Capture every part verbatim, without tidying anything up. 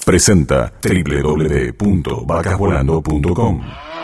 presenta doble u doble u doble u punto vacas volando punto com.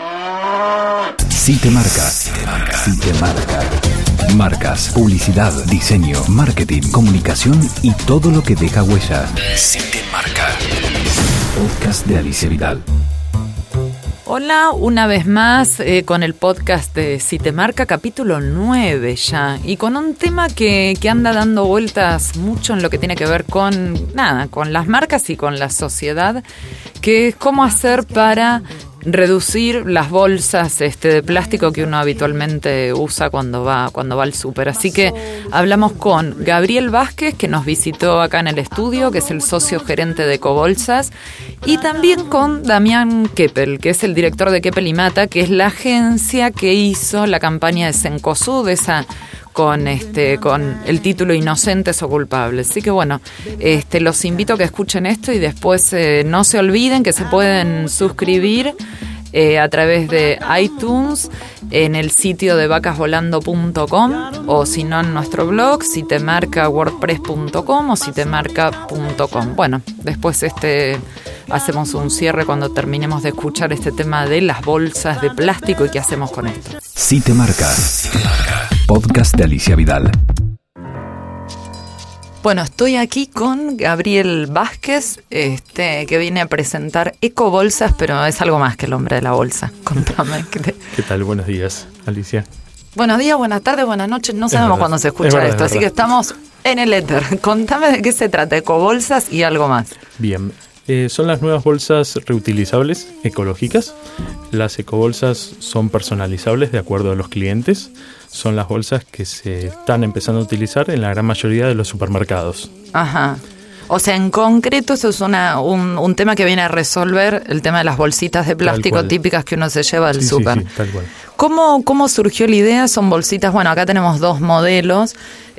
Si te marca, si te marca. Marcas, publicidad, diseño, marketing, comunicación y todo lo que deja huella. Si te marca. Podcast de Alicia Vidal. Hola, una vez más eh, con el podcast de Si te marca, capítulo nueve ya, y con un tema que, que anda dando vueltas mucho en lo que tiene que ver con, nada, con las marcas y con la sociedad, que es cómo hacer para reducir las bolsas este, de plástico que uno habitualmente usa cuando va, cuando va al súper. Así que hablamos con Gabriel Vázquez, que nos visitó acá en el estudio, que es el socio gerente de Ecobolsas, y también con Damián Keppel, que es el director de Keppel y Mata, que es la agencia que hizo la campaña de Cencosud, esa con este con el título Inocentes o Culpables. Así que bueno, este los invito a que escuchen esto y después eh, no se olviden que se pueden suscribir eh, a través de iTunes, en el sitio de vacas volando punto com, o si no en nuestro blog, si te marca wordpress punto com o si te marca punto com. Bueno, después este hacemos un cierre cuando terminemos de escuchar este tema de las bolsas de plástico y qué hacemos con esto. Si te marca. Podcast de Alicia Vidal. Bueno, estoy aquí con Gabriel Vázquez, este, que viene a presentar Ecobolsas, pero es algo más que el hombre de la bolsa. Contame. ¿Qué, te... ¿Qué tal? Buenos días, Alicia. Buenos días, buenas tardes, buenas noches. No sabemos cuándo se escucha verdad, esto, así que estamos en el éter. Contame de qué se trata, Ecobolsas y algo más. Bien. Eh, son las nuevas bolsas reutilizables ecológicas. Las ecobolsas son personalizables de acuerdo a los clientes. Son las bolsas que se están empezando a utilizar en la gran mayoría de los supermercados. Ajá. O sea, en concreto eso es una, un, un tema que viene a resolver el tema de las bolsitas de plástico típicas que uno se lleva al sí, súper. Sí, sí, tal cual. ¿Cómo, ¿Cómo surgió la idea? Son bolsitas, bueno, acá tenemos dos modelos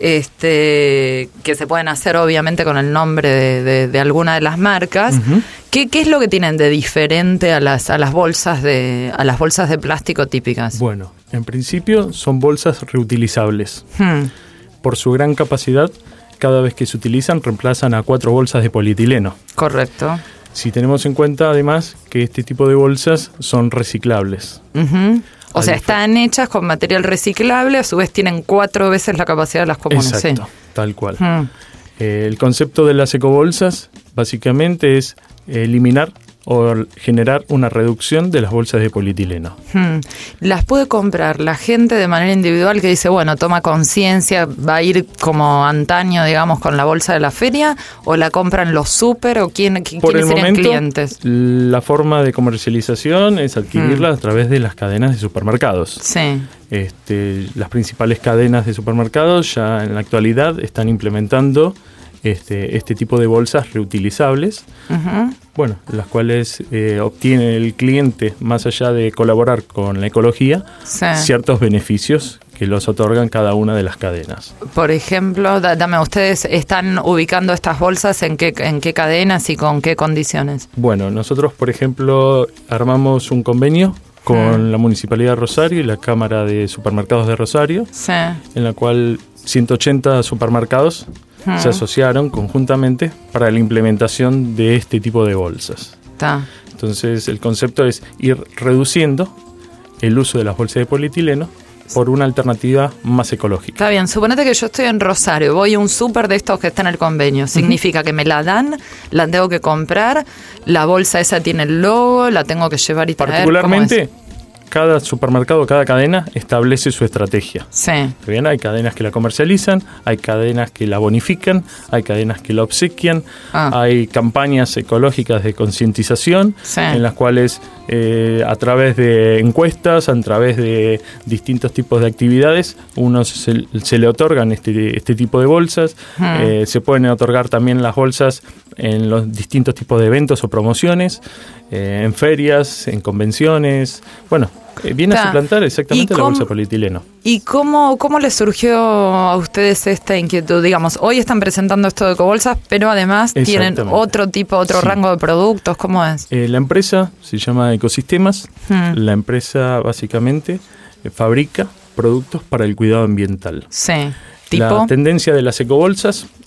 este, que se pueden hacer obviamente con el nombre de, de, de alguna de las marcas. Uh-huh. ¿Qué, ¿Qué es lo que tienen de diferente a las, a las bolsas de, a las bolsas de plástico típicas? Bueno, en principio son bolsas reutilizables. Hmm. Por su gran capacidad, cada vez que se utilizan reemplazan a cuatro bolsas de polietileno. Correcto. Si tenemos en cuenta además que este tipo de bolsas son reciclables. Uh-huh. O sea, están hechas con material reciclable, a su vez tienen cuatro veces la capacidad de las comunes. Exacto, sí. Tal cual. Uh-huh. Eh, el concepto de las ecobolsas básicamente es eliminar o generar una reducción de las bolsas de polietileno. Hmm. ¿Las puede comprar la gente de manera individual que dice, bueno, toma conciencia, va a ir como antaño, digamos, con la bolsa de la feria, o la compran los súper, o quién, quiénes Por el serían momento, clientes? La forma de comercialización es adquirirla hmm. a través de las cadenas de supermercados. Sí. Este, las principales cadenas de supermercados ya en la actualidad están implementando Este, este tipo de bolsas reutilizables, uh-huh. bueno, las cuales eh, obtiene el cliente, más allá de colaborar con la ecología, sí. ciertos beneficios que los otorgan cada una de las cadenas. Por ejemplo, da, dame, ¿ustedes están ubicando estas bolsas en qué, en qué cadenas y con qué condiciones? Bueno, nosotros, por ejemplo, armamos un convenio con uh-huh. la Municipalidad de Rosario y la Cámara de Supermercados de Rosario, sí. en la cual ciento ochenta supermercados Hmm. se asociaron conjuntamente para la implementación de este tipo de bolsas. Ta. Entonces el concepto es ir reduciendo el uso de las bolsas de polietileno por una alternativa más ecológica. Está bien, suponete que yo estoy en Rosario, voy a un súper de estos que está en el convenio, significa uh-huh. que me la dan, la tengo que comprar, la bolsa esa tiene el logo, la tengo que llevar y traer. Particularmente, cada supermercado, cada cadena establece su estrategia. Sí. Bien, hay cadenas que la comercializan, hay cadenas que la bonifican, hay cadenas que la obsequian, ah. hay campañas ecológicas de concientización sí. en las cuales eh, a través de encuestas, a través de distintos tipos de actividades, uno se, se le otorgan este, este tipo de bolsas. Hmm. Eh, se pueden otorgar también las bolsas en los distintos tipos de eventos o promociones, eh, en ferias, en convenciones. Bueno, eh, viene Ta. a suplantar exactamente la bolsa de polietileno. ¿Y cómo, cómo les surgió a ustedes esta inquietud? Digamos, hoy están presentando esto de ecobolsas, pero además tienen otro tipo, otro sí. rango de productos. ¿Cómo es? Eh, la empresa se llama Ecosistemas. Hmm. La empresa básicamente eh, fabrica productos para el cuidado ambiental. Sí. ¿Tipo? La tendencia de las ecobolsas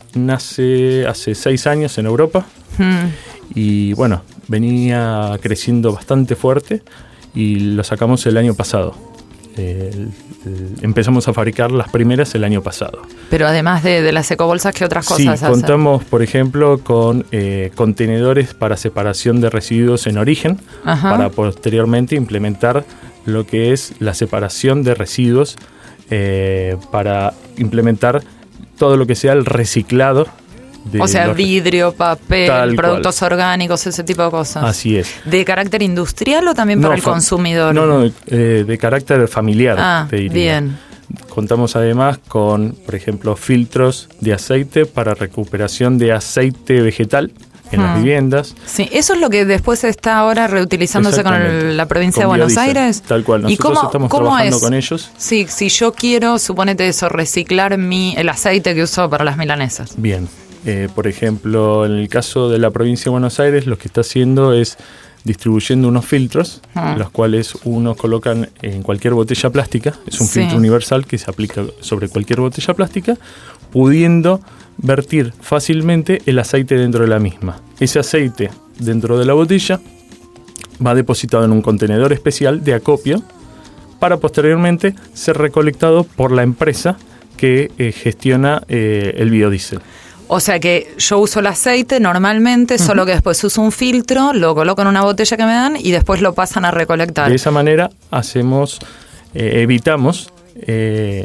nace hace seis años en Europa hmm. y bueno, venía creciendo bastante fuerte y lo sacamos el año pasado. Eh, el, el, empezamos a fabricar las primeras el año pasado. Pero además de, de las ecobolsas, ¿qué otras sí, cosas hacen? Contamos, por ejemplo, con eh, contenedores para separación de residuos en origen, Ajá. para posteriormente implementar lo que es la separación de residuos, eh, para implementar todo lo que sea el reciclado. O sea, los, vidrio, papel, productos cual. orgánicos, ese tipo de cosas. Así es. ¿De carácter industrial o también no, para el fa- consumidor? No, no, eh, de carácter familiar. Ah, te diría. Bien. Contamos además con, por ejemplo, filtros de aceite para recuperación de aceite vegetal en hmm. las viviendas. Sí, eso es lo que después está ahora reutilizándose con el, la provincia con de Buenos biodiesel, Aires. Tal cual, nosotros ¿Y cómo, estamos cómo trabajando es? con ellos. Sí, si yo quiero, suponete eso, reciclar mi el aceite que uso para las milanesas. Bien. Eh, por ejemplo, en el caso de la provincia de Buenos Aires, lo que está haciendo es distribuyendo unos filtros, uh-huh. los cuales uno colocan en cualquier botella plástica. Es un sí. filtro universal que se aplica sobre cualquier botella plástica, pudiendo vertir fácilmente el aceite dentro de la misma. Ese aceite dentro de la botella va depositado en un contenedor especial de acopio para posteriormente ser recolectado por la empresa que eh, gestiona eh, el biodiesel. O sea que yo uso el aceite normalmente, uh-huh. solo que después uso un filtro, lo coloco en una botella que me dan y después lo pasan a recolectar. De esa manera hacemos, eh, evitamos eh,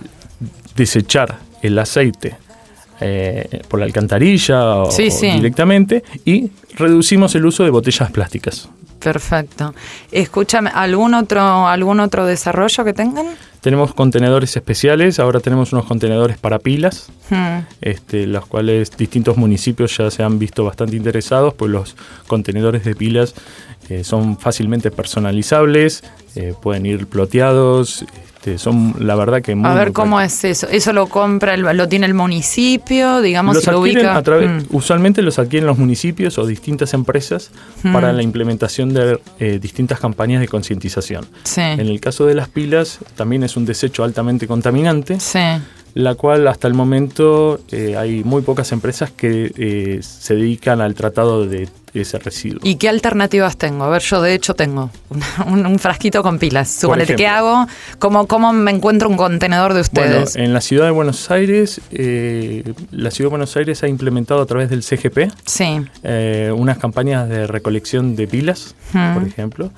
desechar el aceite eh, por la alcantarilla o, sí, sí. o directamente, y reducimos el uso de botellas plásticas. Perfecto. Escúchame, ¿algún otro, algún otro desarrollo que tengan? Tenemos contenedores especiales, ahora tenemos unos contenedores para pilas, hmm. este, los cuales distintos municipios ya se han visto bastante interesados, pues los contenedores de pilas eh, son fácilmente personalizables, eh, pueden ir ploteados, este, son la verdad que muy... A ver, muy ¿cómo es eso? ¿Eso lo compra, el, lo tiene el municipio, digamos, los y lo ubica? A través, hmm. Usualmente los adquieren los municipios o distintas empresas hmm. para la implementación de eh, distintas campañas de concientización. Sí. En el caso de las pilas, también es un desecho altamente contaminante, sí. la cual hasta el momento eh, hay muy pocas empresas que eh, se dedican al tratado de ese residuo. ¿Y qué alternativas tengo? A ver, yo de hecho tengo un, un frasquito con pilas. Suponete, ¿qué hago? ¿Cómo, ¿Cómo me encuentro un contenedor de ustedes? Bueno, en la ciudad de Buenos Aires, eh, la ciudad de Buenos Aires ha implementado a través del C G P sí. eh, unas campañas de recolección de pilas, hmm. por ejemplo.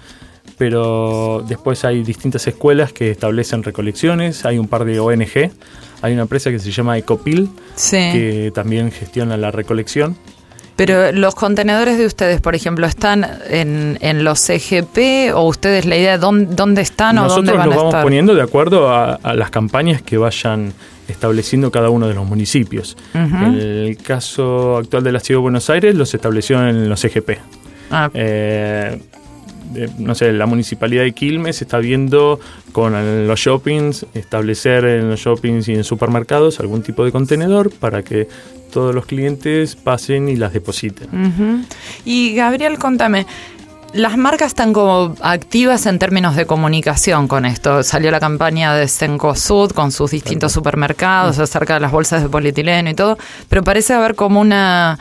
Pero después hay distintas escuelas que establecen recolecciones, hay un par de O N G, hay una empresa que se llama Ecopil, sí. que también gestiona la recolección. Pero los contenedores de ustedes, por ejemplo, ¿están en, en los C G P o ustedes la idea de dónde, dónde están Nosotros o dónde van a estar? Nosotros los vamos poniendo de acuerdo a, a las campañas que vayan estableciendo cada uno de los municipios. Uh-huh. En el caso actual de la Ciudad de Buenos Aires los estableció en los C G P. Ah. Eh, De, no sé, la Municipalidad de Quilmes está viendo con los shoppings, establecer en los shoppings y en supermercados algún tipo de contenedor para que todos los clientes pasen y las depositen. Uh-huh. Y Gabriel, contame, las marcas están como activas en términos de comunicación con esto. Salió la campaña de Cencosud con sus distintos claro. supermercados uh-huh. acerca de las bolsas de polietileno y todo, pero parece haber como una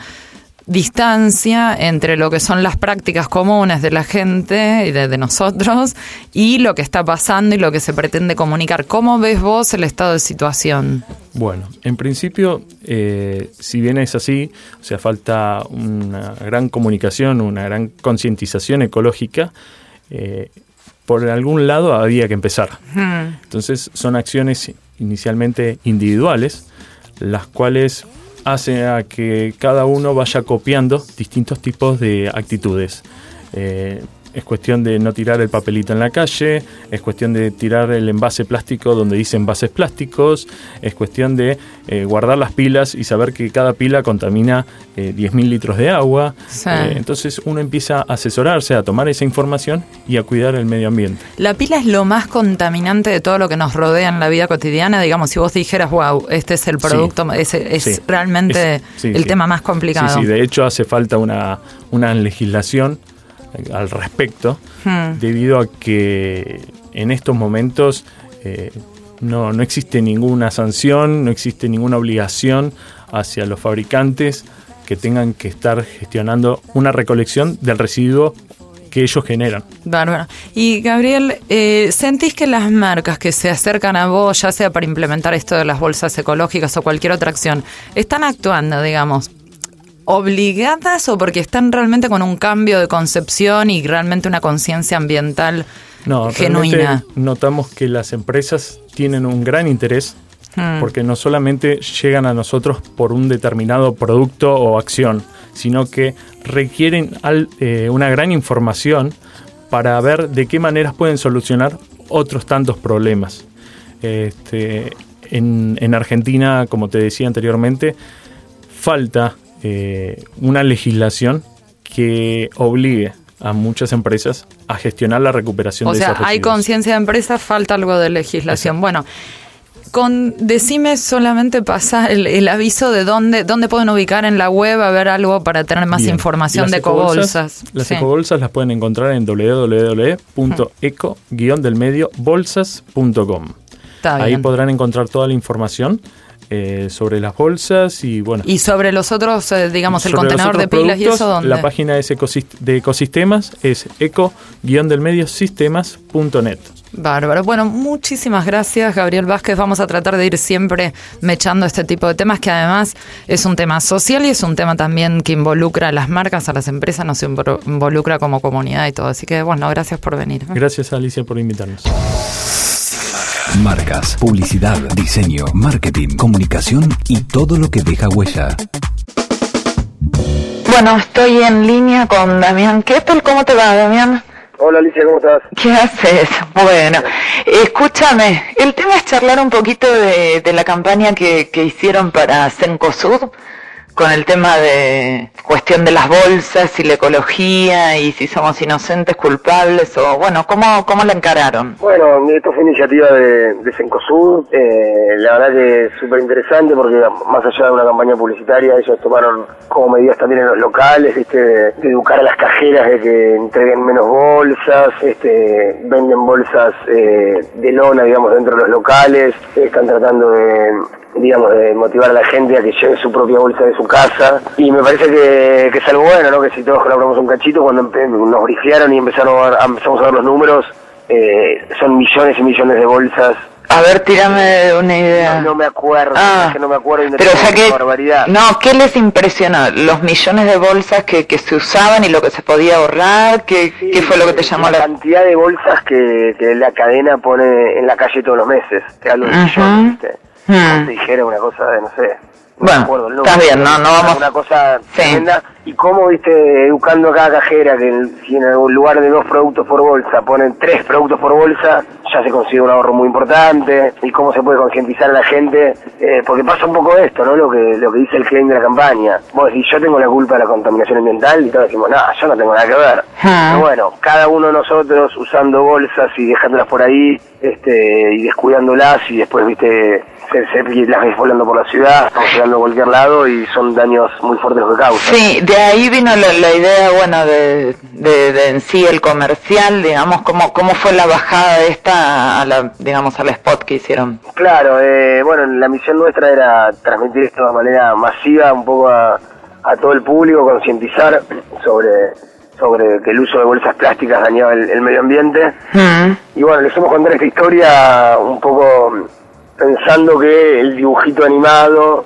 distancia entre lo que son las prácticas comunes de la gente y de, de nosotros y lo que está pasando y lo que se pretende comunicar. ¿Cómo ves vos el estado de situación? Bueno, en principio, eh, si bien es así, o sea, falta una gran comunicación, una gran concientización ecológica, eh, por algún lado había que empezar. Hmm. Entonces, son acciones inicialmente individuales, las cuales hace a que cada uno vaya copiando distintos tipos de actitudes. Eh, es cuestión de no tirar el papelito en la calle, es cuestión de tirar el envase plástico donde dice envases plásticos, es cuestión de eh, guardar las pilas y saber que cada pila contamina eh, diez mil litros de agua. Sí. Eh, entonces uno empieza a asesorarse, a tomar esa información y a cuidar el medio ambiente. ¿La pila es lo más contaminante de todo lo que nos rodea en la vida cotidiana? Digamos, si vos dijeras, wow, este es el producto, sí. es, es sí. realmente es, sí, el sí. tema más complicado. Sí, sí, de hecho hace falta una, una legislación al respecto, hmm. debido a que en estos momentos eh, no, no existe ninguna sanción, no existe ninguna obligación hacia los fabricantes que tengan que estar gestionando una recolección del residuo que ellos generan. Bárbaro. Y Gabriel, eh, ¿sentís que las marcas que se acercan a vos, ya sea para implementar esto de las bolsas ecológicas o cualquier otra acción, están actuando, digamos, obligadas o porque están realmente con un cambio de concepción y realmente una conciencia ambiental no, genuina? Notamos que las empresas tienen un gran interés hmm. porque no solamente llegan a nosotros por un determinado producto o acción, sino que requieren al, eh, una gran información para ver de qué maneras pueden solucionar otros tantos problemas. Este, en, en Argentina, como te decía anteriormente, falta eh, una legislación que obligue a muchas empresas a gestionar la recuperación o de sea, esos residuos. Hay conciencia de empresas, falta algo de legislación. Exacto. Bueno, con decime solamente pasa el, el aviso de dónde dónde pueden ubicar en la web a ver algo para tener más Bien. información de ecobolsas. Las sí. ecobolsas las pueden encontrar en doble u doble u doble u punto eco guion del medio bolsas punto com. Ahí podrán encontrar toda la información eh, sobre las bolsas y bueno. Y sobre los otros, eh, digamos, el contenedor de pilas y eso, ¿dónde? La página es ecosist- de ecosistemas es eco guion del medio sistemas punto net. Bárbaro. Bueno, muchísimas gracias, Gabriel Vázquez. Vamos a tratar de ir siempre mechando este tipo de temas, que además es un tema social y es un tema también que involucra a las marcas, a las empresas, nos involucra como comunidad y todo. Así que, bueno, gracias por venir. Gracias, Alicia, por invitarnos. Marcas, publicidad, diseño, marketing, comunicación y todo lo que deja huella. Bueno, estoy en línea con Damián Keppel. ¿Cómo te va, Damián? Hola Alicia, ¿cómo estás? ¿Qué haces? Bueno, escúchame, el tema es charlar un poquito de, de la campaña que, que hicieron para Cencosud, con el tema de cuestión de las bolsas y la ecología y si somos inocentes, culpables o bueno, ¿cómo, cómo la encararon? Bueno, esto fue iniciativa de, de Cencosud, eh, la verdad que es súper interesante porque más allá de una campaña publicitaria ellos tomaron como medidas también en los locales, ¿viste? De, de educar a las cajeras de que entreguen menos bolsas, este, venden bolsas eh, de lona, digamos, dentro de los locales, están tratando de digamos, de motivar a la gente a que lleve su propia bolsa de su casa, y me parece que, que es algo bueno, ¿no? Que si todos colaboramos un cachito, cuando empe- nos brifearon y empezaron a ver, empezamos a ver los números, eh, son millones y millones de bolsas. A ver, tírame una idea. No, no me acuerdo, ah, es que no me acuerdo y no pero o sea que, barbaridad. No, ¿qué les impresionó? ¿Los millones de bolsas que, que se usaban y lo que se podía ahorrar? ¿Qué, sí, ¿qué fue lo que te llamó la atención? La cantidad de bolsas que, que la cadena pone en la calle todos los meses, te hablo de uh-huh. millones, ¿viste? Hmm. Como te dijera una cosa de, no sé, no bueno, me acuerdo el nombre, está bien, no, no vamos... Una cosa sí. tremenda, y cómo, viste, educando a cada cajera que en, si en algún lugar de dos productos por bolsa ponen tres productos por bolsa, ya se consigue un ahorro muy importante, y cómo se puede concientizar a la gente, eh, porque pasa un poco esto, ¿no? Lo que lo que dice el claim de la campaña. Vos decís, yo tengo la culpa de la contaminación ambiental, y todos decimos, no, yo no tengo nada que ver. Hmm. Pero bueno, cada uno de nosotros usando bolsas y dejándolas por ahí, este, y descuidándolas, y después, viste, se, se las ves volando por la ciudad, estamos llegando a cualquier lado y son daños muy fuertes los que causan. Sí, de ahí vino la, la idea, bueno, de, de, de en sí el comercial, digamos, cómo cómo fue la bajada de esta a la, digamos, al spot que hicieron. Claro, eh, bueno, la misión nuestra era transmitir esto de manera masiva, un poco a, a todo el público, concientizar sobre sobre que el uso de bolsas plásticas dañaba el, el medio ambiente. Mm. Y bueno, les hemos contar esta historia un poco pensando que el dibujito animado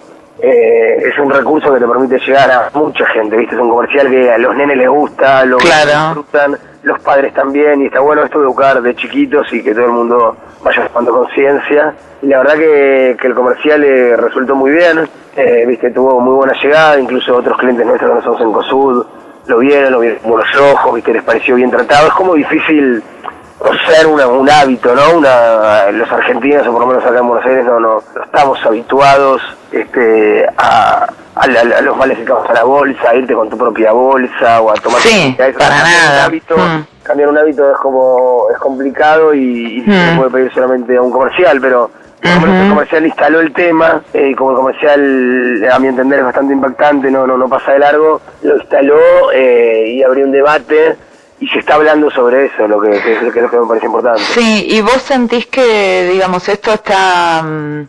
eh, es un recurso que te permite llegar a mucha gente, ¿viste? Es un comercial que a los nenes les gusta, lo claro. disfrutan, los padres también, y está bueno esto de educar de chiquitos y que todo el mundo vaya tomando conciencia. Y la verdad que, que el comercial eh, resultó muy bien, eh, ¿viste? Tuvo muy buena llegada, incluso otros clientes nuestros que no somos en Cencosud lo vieron, lo vieron con los ojos, ¿viste? Les pareció bien tratado. Es como difícil ser una, un hábito, ¿no? Una, los argentinos, o por lo menos acá en Buenos Aires, no, no, no estamos habituados este, a, a, a, a los males que causa la bolsa, a irte con tu propia bolsa o a tomar... Sí, eso, para nada. Un hábito, mm. Cambiar un hábito es como es complicado y, y mm. se puede pedir solamente a un comercial, pero... Por lo menos el comercial instaló el tema, eh, y como el comercial, a mi entender, es bastante impactante, no no no pasa de largo, lo instaló eh, y abrió un debate y se está hablando sobre eso, lo que, que, que es lo que me parece importante. Sí, y vos sentís que, digamos, esto está um,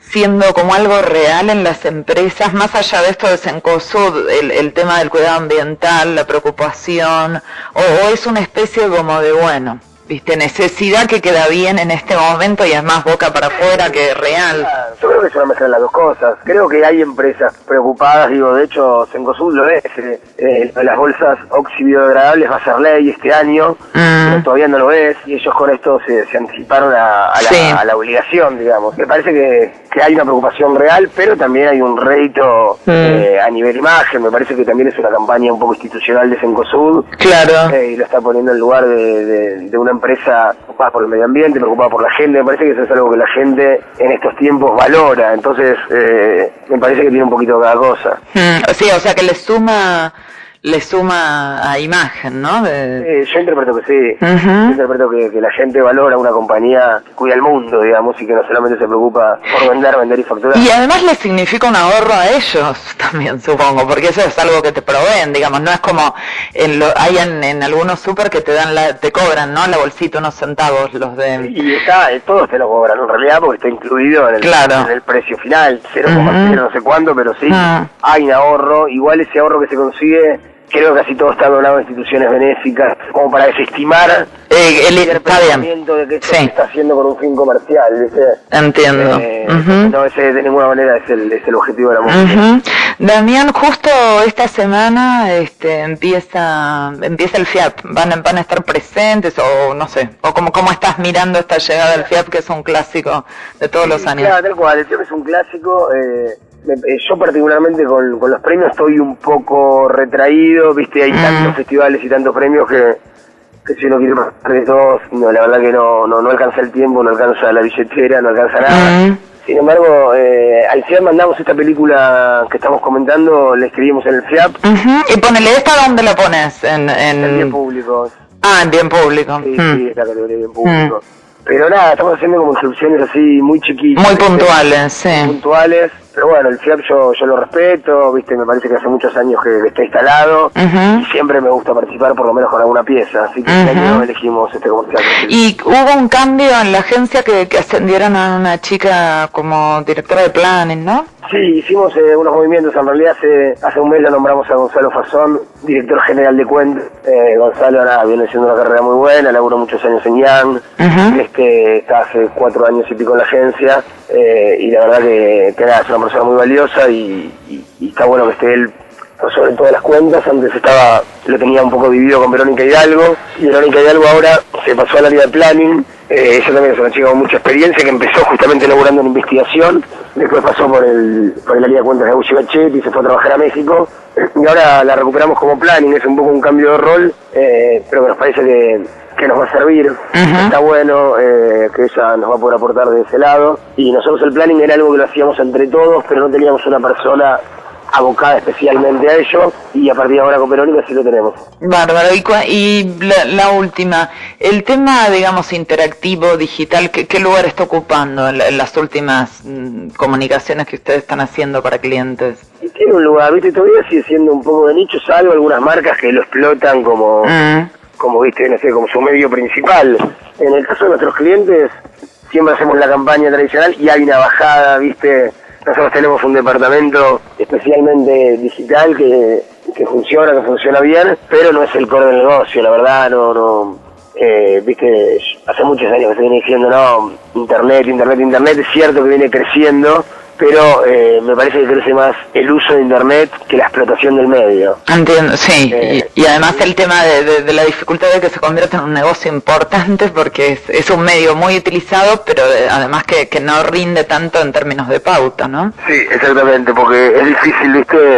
siendo como algo real en las empresas, más allá de esto de Cencosud, el, el tema del cuidado ambiental, la preocupación, o, o es una especie como de, bueno, viste, necesidad que queda bien en este momento y es más boca para afuera que real? Yo creo que es una mezcla de las dos cosas. Creo que hay empresas preocupadas, digo, de hecho Cencosud lo es, eh, eh, las bolsas oxibiodegradables va a ser ley este año, mm. pero todavía no lo es, y ellos con esto se, se anticiparon a, a, la, sí. a la obligación, digamos. Me parece que, que hay una preocupación real, pero también hay un rédito mm. eh, a nivel imagen. Me parece que también es una campaña un poco institucional de Cencosud. Claro. Eh, y lo está poniendo en lugar de, de, de una empresa preocupada por el medio ambiente, preocupada por la gente. Me parece que eso es algo que la gente en estos tiempos valora, entonces eh, me parece que tiene un poquito de cada cosa. Mm, sí, o sea que le suma le suma a imagen, ¿no? De... Sí, yo interpreto que sí. Uh-huh. Yo interpreto que, que la gente valora una compañía que cuida el mundo, digamos, y que no solamente se preocupa por vender, vender y facturar. Y además le significa un ahorro a ellos también, supongo, porque eso es algo que te proveen, digamos, no es como en lo, hay en, en algunos súper que te dan la, te cobran, ¿no? La bolsita, unos centavos, los de... Y está, todos te lo cobran, en realidad, porque está incluido en el, claro. en el precio final, cero coma cero uh-huh. no sé cuánto, pero sí, uh-huh. hay un ahorro, igual ese ahorro que se consigue... Creo que casi todo está doblado a instituciones benéficas, como para desestimar eh, el, el pensamiento de que esto sí. se está haciendo con un fin comercial, ¿viste? Entiendo. Eh, uh-huh. No, ese de ninguna manera es el, es el objetivo de la música. Uh-huh. Damián, justo esta semana este, empieza empieza el F I A P. ¿Van, van a estar presentes o no sé? ¿O cómo, cómo estás mirando esta llegada del F I A P, que es un clásico de todos sí, los años? Claro, tal cual. El F I A P es un clásico... Eh, Yo particularmente con, con los premios estoy un poco retraído, viste, hay mm. tantos festivales y tantos premios que, que si uno quiere pasar de todos, no, la verdad que no, no, no alcanza el tiempo, no alcanza la billetera, no alcanza nada. Mm. Sin embargo, eh, al F I A P mandamos esta película que estamos comentando, la escribimos en el F I A P. Uh-huh. Y ponele, ¿esta dónde la pones? En, en... en bien público. Ah, en bien público. Sí, mm. sí, es la categoría bien público. Mm. Pero nada, estamos haciendo como inscripciones así muy chiquitas. Muy puntuales, sí. Muy puntuales. Pero bueno, el F I A P yo, yo lo respeto, viste, me parece que hace muchos años que, que está instalado uh-huh. y siempre me gusta participar por lo menos con alguna pieza, así que uh-huh. este año elegimos este comercial. Y hubo un cambio en la agencia que, que ascendieron a una chica como directora de planning, ¿no? Sí, hicimos eh, unos movimientos, en realidad hace, hace un mes lo nombramos a Gonzalo Fazón, director general de cuentas. Eh, Gonzalo ahora viene haciendo una carrera muy buena, laburó muchos años en Young, uh-huh. este, está hace cuatro años y pico en la agencia, eh, y la verdad que, que nada, es una persona muy valiosa y, y, y está bueno que esté él sobre todas las cuentas. Antes estaba, lo tenía un poco dividido con Verónica Hidalgo, y Verónica Hidalgo ahora se pasó al área de planning. Eh, ella también es una chica con mucha experiencia que empezó justamente laburando en investigación, después pasó por el por el área de cuentas de Agusí Bachet y se fue a trabajar a México, y ahora la recuperamos como planning. Es un poco un cambio de rol, eh, pero que nos parece que, que nos va a servir. Uh-huh. Está bueno, eh, que ella nos va a poder aportar de ese lado, y nosotros el planning era algo que lo hacíamos entre todos, pero no teníamos una persona abocada especialmente a ello, y a partir de ahora con Verónica sí lo tenemos. Bárbaro. Y, y la, la última, el tema, digamos, interactivo, digital, ¿qué, qué lugar está ocupando en, la, en las últimas mm, comunicaciones que ustedes están haciendo para clientes? Y tiene un lugar, viste, todavía sigue siendo un poco de nicho, salvo algunas marcas que lo explotan como, mm. como viste, no sé, como su medio principal. En el caso de nuestros clientes, siempre hacemos la campaña tradicional y hay una bajada, viste. Nosotros tenemos un departamento especialmente digital que, que funciona, que funciona bien, pero no es el core del negocio, la verdad, no, no, eh, viste, hace muchos años que se viene diciendo, no, internet, internet, internet, es cierto que viene creciendo, pero eh, me parece que crece más el uso de internet que la explotación del medio. Entiendo, sí, eh, y, y además el tema de, de, de la dificultad de que se convierta en un negocio importante, porque es, es un medio muy utilizado, pero de, además que, que no rinde tanto en términos de pauta, ¿no? Sí, exactamente, porque es difícil, viste,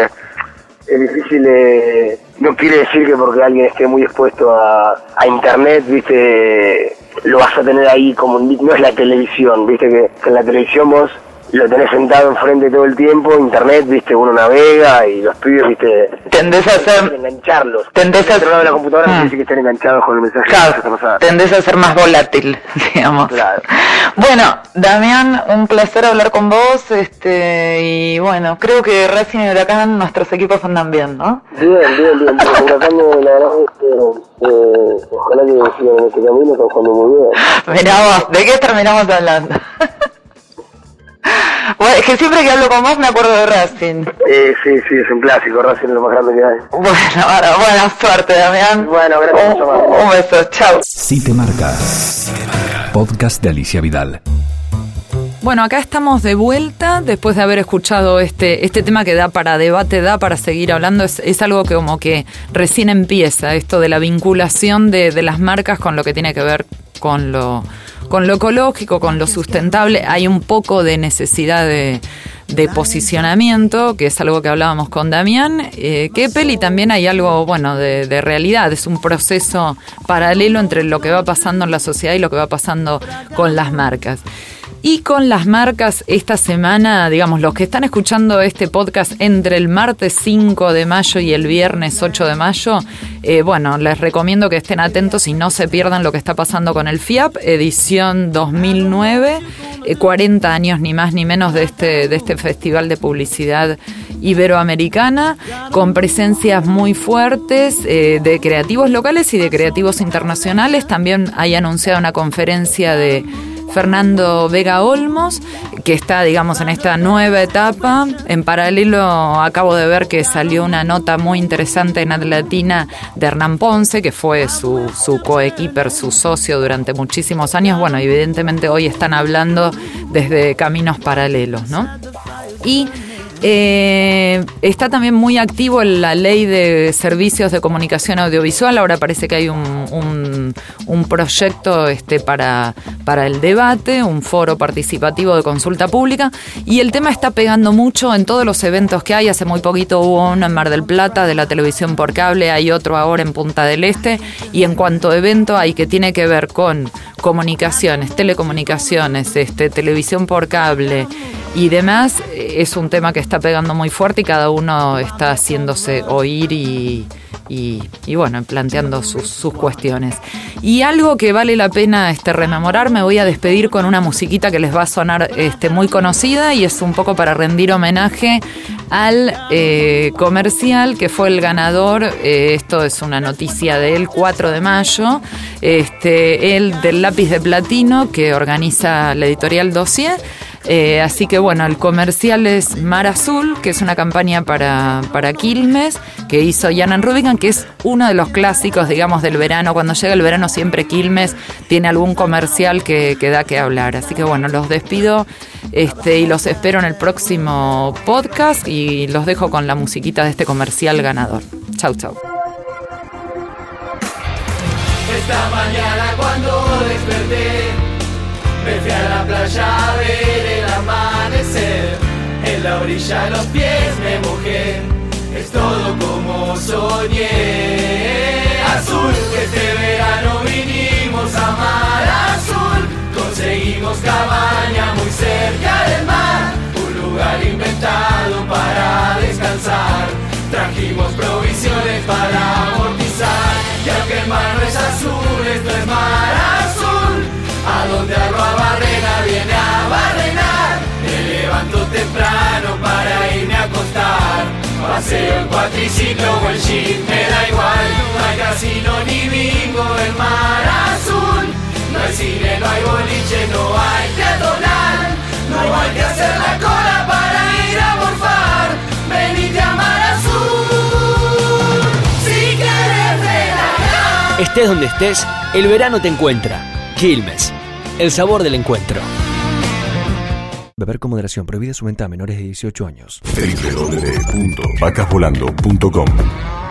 es difícil, eh, no quiere decir que porque alguien esté muy expuesto a, a internet, viste, lo vas a tener ahí como, no es la televisión, viste, que, que en la televisión vos lo tenés sentado enfrente todo el tiempo, internet, viste, uno navega y los pibes, viste, tendés a hacer engancharlos. Tendés a hacer de la computadora mm. dice que están enganchados con el mensaje. Claro, tendés a ser más volátil, digamos. Claro. Bueno, Damián, un placer hablar con vos, este, y bueno, creo que Racing y Huracán, nuestros equipos andan bien, ¿no? Bien, bien, bien, pero Huracán, la verdad es que, eh, ojalá que sigan en este camino, están jugando muy bien. Mirá vos, ¿de qué terminamos hablando? Bueno, es que siempre que hablo con vos me acuerdo de Racing. Eh, sí, sí, es un clásico, Racing es lo más grande que hay. Bueno, bueno, buena suerte, Damián. Bueno, gracias. Un, un beso, chao. Si te marca. Podcast de Alicia Vidal. Bueno, acá estamos de vuelta después de haber escuchado este este tema que da para debate, da para seguir hablando. Es, es algo que como que recién empieza, esto de la vinculación de, de las marcas con lo que tiene que ver con lo, con lo ecológico, con lo sustentable. Hay un poco de necesidad de, de posicionamiento, que es algo que hablábamos con Damián eh, Keppel, y también hay algo, bueno, de, de realidad. Es un proceso paralelo entre lo que va pasando en la sociedad y lo que va pasando con las marcas. Y con las marcas esta semana, digamos, los que están escuchando este podcast entre el martes cinco de mayo y el viernes ocho de mayo, eh, bueno, les recomiendo que estén atentos y no se pierdan lo que está pasando con el FIAP, edición dos mil nueve, eh, cuarenta años ni más ni menos de este, de este Festival de Publicidad Iberoamericana, con presencias muy fuertes eh, de creativos locales y de creativos internacionales. También hay anunciado una conferencia de Fernando Vega Olmos, que está, digamos, en esta nueva etapa. En paralelo, acabo de ver que salió una nota muy interesante en Atlatina de Hernán Ponce, que fue su, su coequiper, su socio durante muchísimos años. Bueno, evidentemente hoy están hablando desde caminos paralelos, ¿no? Y Eh, está también muy activo en la ley de servicios de comunicación audiovisual. Ahora parece que hay un, un, un proyecto este, para, para el debate, un foro participativo de consulta pública, y el tema está pegando mucho en todos los eventos que hay. Hace muy poquito hubo uno en Mar del Plata de la televisión por cable, hay otro ahora en Punta del Este, y en cuanto a evento hay que tiene que ver con comunicaciones, telecomunicaciones, este, televisión por cable y demás, es un tema que está pegando muy fuerte y cada uno está haciéndose oír y, y, y bueno, planteando sus, sus cuestiones. Y algo que vale la pena este, rememorar, me voy a despedir con una musiquita que les va a sonar este, muy conocida, y es un poco para rendir homenaje al eh, comercial que fue el ganador. Eh, esto es una noticia del cuatro de mayo, este, el del lápiz de platino que organiza la editorial Dossier. Eh, así que bueno, el comercial es Mar Azul, que es una campaña para, para Quilmes, que hizo Yanan Rubicam, que es uno de los clásicos, digamos, del verano. Cuando llega el verano siempre Quilmes tiene algún comercial que, que da que hablar. Así que bueno, los despido este, y los espero en el próximo podcast, y los dejo con la musiquita de este comercial ganador. Chau, chau. Esta mañana cuando desperté, me fui a la playa a ver el amanecer. En la orilla los pies me mojé, es todo como soñé. Azul, este verano vinimos a Mar Azul. Conseguimos cabaña muy cerca del mar, un lugar inventado para descansar. Trajimos provisiones para amortizar, y aunque el mar no es azul, esto es Mar Azul. A donde Arroa Barrena viene a barrenar. Me levanto temprano para irme a acostar. Paseo en cuatriciclo o en jeep, me da igual. No hay casino ni bingo en Mar Azul. No hay cine, no hay boliche, no hay peatonal. No hay que hacer la cola para ir a morfar. Venite a Mar Azul si querés relajar. Estés donde estés, el verano te encuentra. Quilmes, el sabor del encuentro. Beber con moderación, prohibida su venta a menores de dieciocho años. doble u doble u doble u punto vacas volando punto com